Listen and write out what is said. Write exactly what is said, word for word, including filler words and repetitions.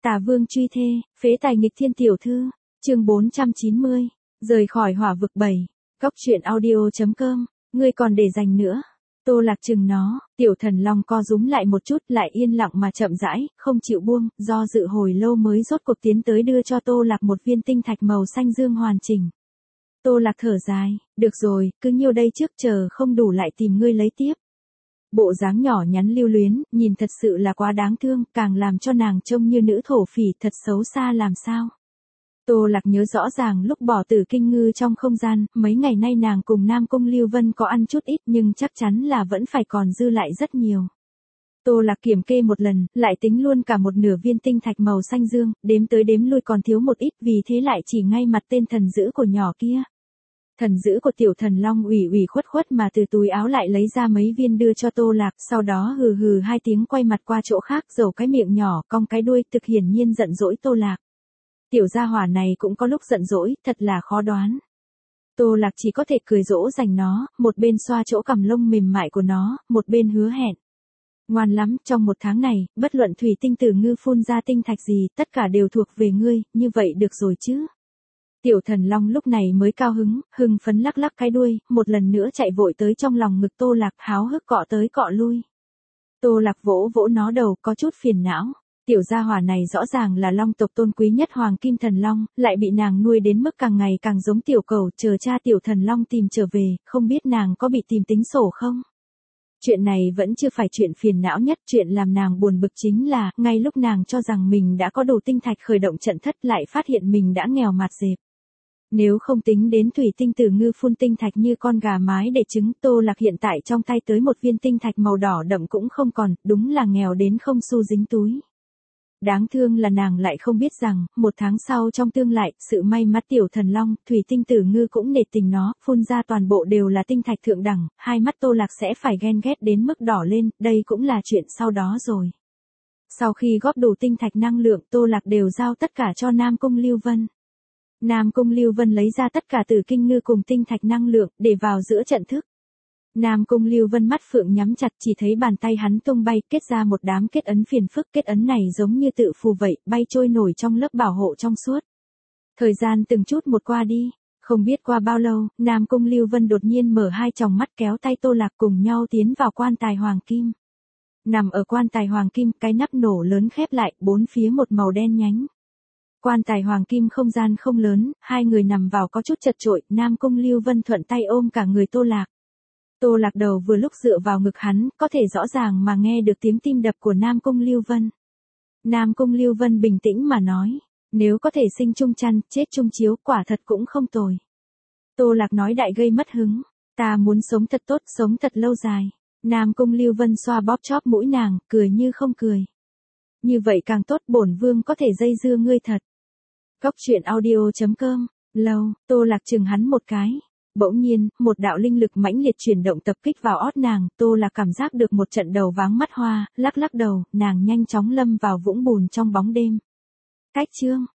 Tà vương truy thê, phế tài nghịch thiên tiểu thư, chương bốn trăm chín mươi, rời khỏi hỏa vực bảy, góc truyện audio.com, ngươi còn để dành nữa. Tô Lạc chừng nó, tiểu thần long co rúm lại một chút lại yên lặng mà chậm rãi, không chịu buông, do dự hồi lâu mới rốt cuộc tiến tới đưa cho Tô Lạc một viên tinh thạch màu xanh dương hoàn chỉnh. Tô Lạc thở dài, được rồi, cứ nhiêu đây trước chờ không đủ lại tìm ngươi lấy tiếp. Bộ dáng nhỏ nhắn lưu luyến, nhìn thật sự là quá đáng thương, càng làm cho nàng trông như nữ thổ phỉ thật xấu xa làm sao. Tô Lạc nhớ rõ ràng lúc bỏ Tử Kinh Ngư trong không gian, mấy ngày nay nàng cùng Nam Cung Lưu Vân có ăn chút ít nhưng chắc chắn là vẫn phải còn dư lại rất nhiều. Tô Lạc kiểm kê một lần, lại tính luôn cả một nửa viên tinh thạch màu xanh dương, đếm tới đếm lui còn thiếu một ít vì thế lại chỉ ngay mặt tên thần dữ của nhỏ kia. Thần dữ của tiểu thần long ủy ủy khuất khuất mà từ túi áo lại lấy ra mấy viên đưa cho Tô Lạc, sau đó hừ hừ hai tiếng quay mặt qua chỗ khác, dầu cái miệng nhỏ, cong cái đuôi, thực hiển nhiên giận dỗi Tô Lạc. Tiểu gia hỏa này cũng có lúc giận dỗi, thật là khó đoán. Tô Lạc chỉ có thể cười dỗ dành nó, một bên xoa chỗ cằm lông mềm mại của nó, một bên hứa hẹn. Ngoan lắm, trong một tháng này, bất luận thủy tinh tử ngư phun ra tinh thạch gì, tất cả đều thuộc về ngươi, như vậy được rồi chứ. Tiểu thần long lúc này mới cao hứng, hưng phấn lắc lắc cái đuôi, một lần nữa chạy vội tới trong lòng ngực Tô Lạc, háo hức cọ tới cọ lui. Tô Lạc vỗ vỗ nó đầu, có chút phiền não. Tiểu gia hỏa này rõ ràng là long tộc tôn quý nhất hoàng kim thần long, lại bị nàng nuôi đến mức càng ngày càng giống tiểu cầu, chờ cha tiểu thần long tìm trở về, không biết nàng có bị tìm tính sổ không? Chuyện này vẫn chưa phải chuyện phiền não nhất, chuyện làm nàng buồn bực chính là, ngay lúc nàng cho rằng mình đã có đủ tinh thạch khởi động trận thất lại phát hiện mình đã nghèo mạt dẹp. Nếu không tính đến thủy tinh tử ngư phun tinh thạch như con gà mái để trứng, Tô Lạc hiện tại trong tay tới một viên tinh thạch màu đỏ đậm cũng không còn, đúng là nghèo đến không xu dính túi. Đáng thương là nàng lại không biết rằng, một tháng sau trong tương lại, sự may mắn tiểu thần long, thủy tinh tử ngư cũng nể tình nó, phun ra toàn bộ đều là tinh thạch thượng đẳng, hai mắt Tô Lạc sẽ phải ghen ghét đến mức đỏ lên, đây cũng là chuyện sau đó rồi. Sau khi góp đủ tinh thạch năng lượng, Tô Lạc đều giao tất cả cho Nam Cung Lưu Vân. Nam Cung Lưu Vân lấy ra tất cả Tử Kinh Ngư cùng tinh thạch năng lượng, để vào giữa trận thức. Nam Cung Lưu Vân mắt phượng nhắm chặt, chỉ thấy bàn tay hắn tung bay, kết ra một đám kết ấn phiền phức, kết ấn này giống như tự phù vậy, bay trôi nổi trong lớp bảo hộ trong suốt. Thời gian từng chút một qua đi, không biết qua bao lâu, Nam Cung Lưu Vân đột nhiên mở hai tròng mắt kéo tay Tô Lạc cùng nhau tiến vào quan tài hoàng kim. Nằm ở quan tài hoàng kim, cái nắp nổ lớn khép lại, bốn phía một màu đen nhánh. Quan tài hoàng kim không gian không lớn, hai người nằm vào có chút chật chội, Nam Cung Lưu Vân thuận tay ôm cả người Tô Lạc. Tô Lạc đầu vừa lúc dựa vào ngực hắn, có thể rõ ràng mà nghe được tiếng tim đập của Nam Cung Lưu Vân. Nam Cung Lưu Vân bình tĩnh mà nói, nếu có thể sinh chung chăn, chết chung chiếu, quả thật cũng không tồi. Tô Lạc nói đại gây mất hứng, ta muốn sống thật tốt, sống thật lâu dài. Nam Cung Lưu Vân xoa bóp chóp mũi nàng, cười như không cười. Như vậy càng tốt, bổn vương có thể dây dưa ngươi thật. Góc truyện audio.com, lâu, Tô Lạc chừng hắn một cái. Bỗng nhiên, một đạo linh lực mãnh liệt chuyển động tập kích vào ót nàng, Tô Lạc cảm giác được một trận đầu váng mắt hoa, lắc lắc đầu, nàng nhanh chóng lâm vào vũng bùn trong bóng đêm. Cách chương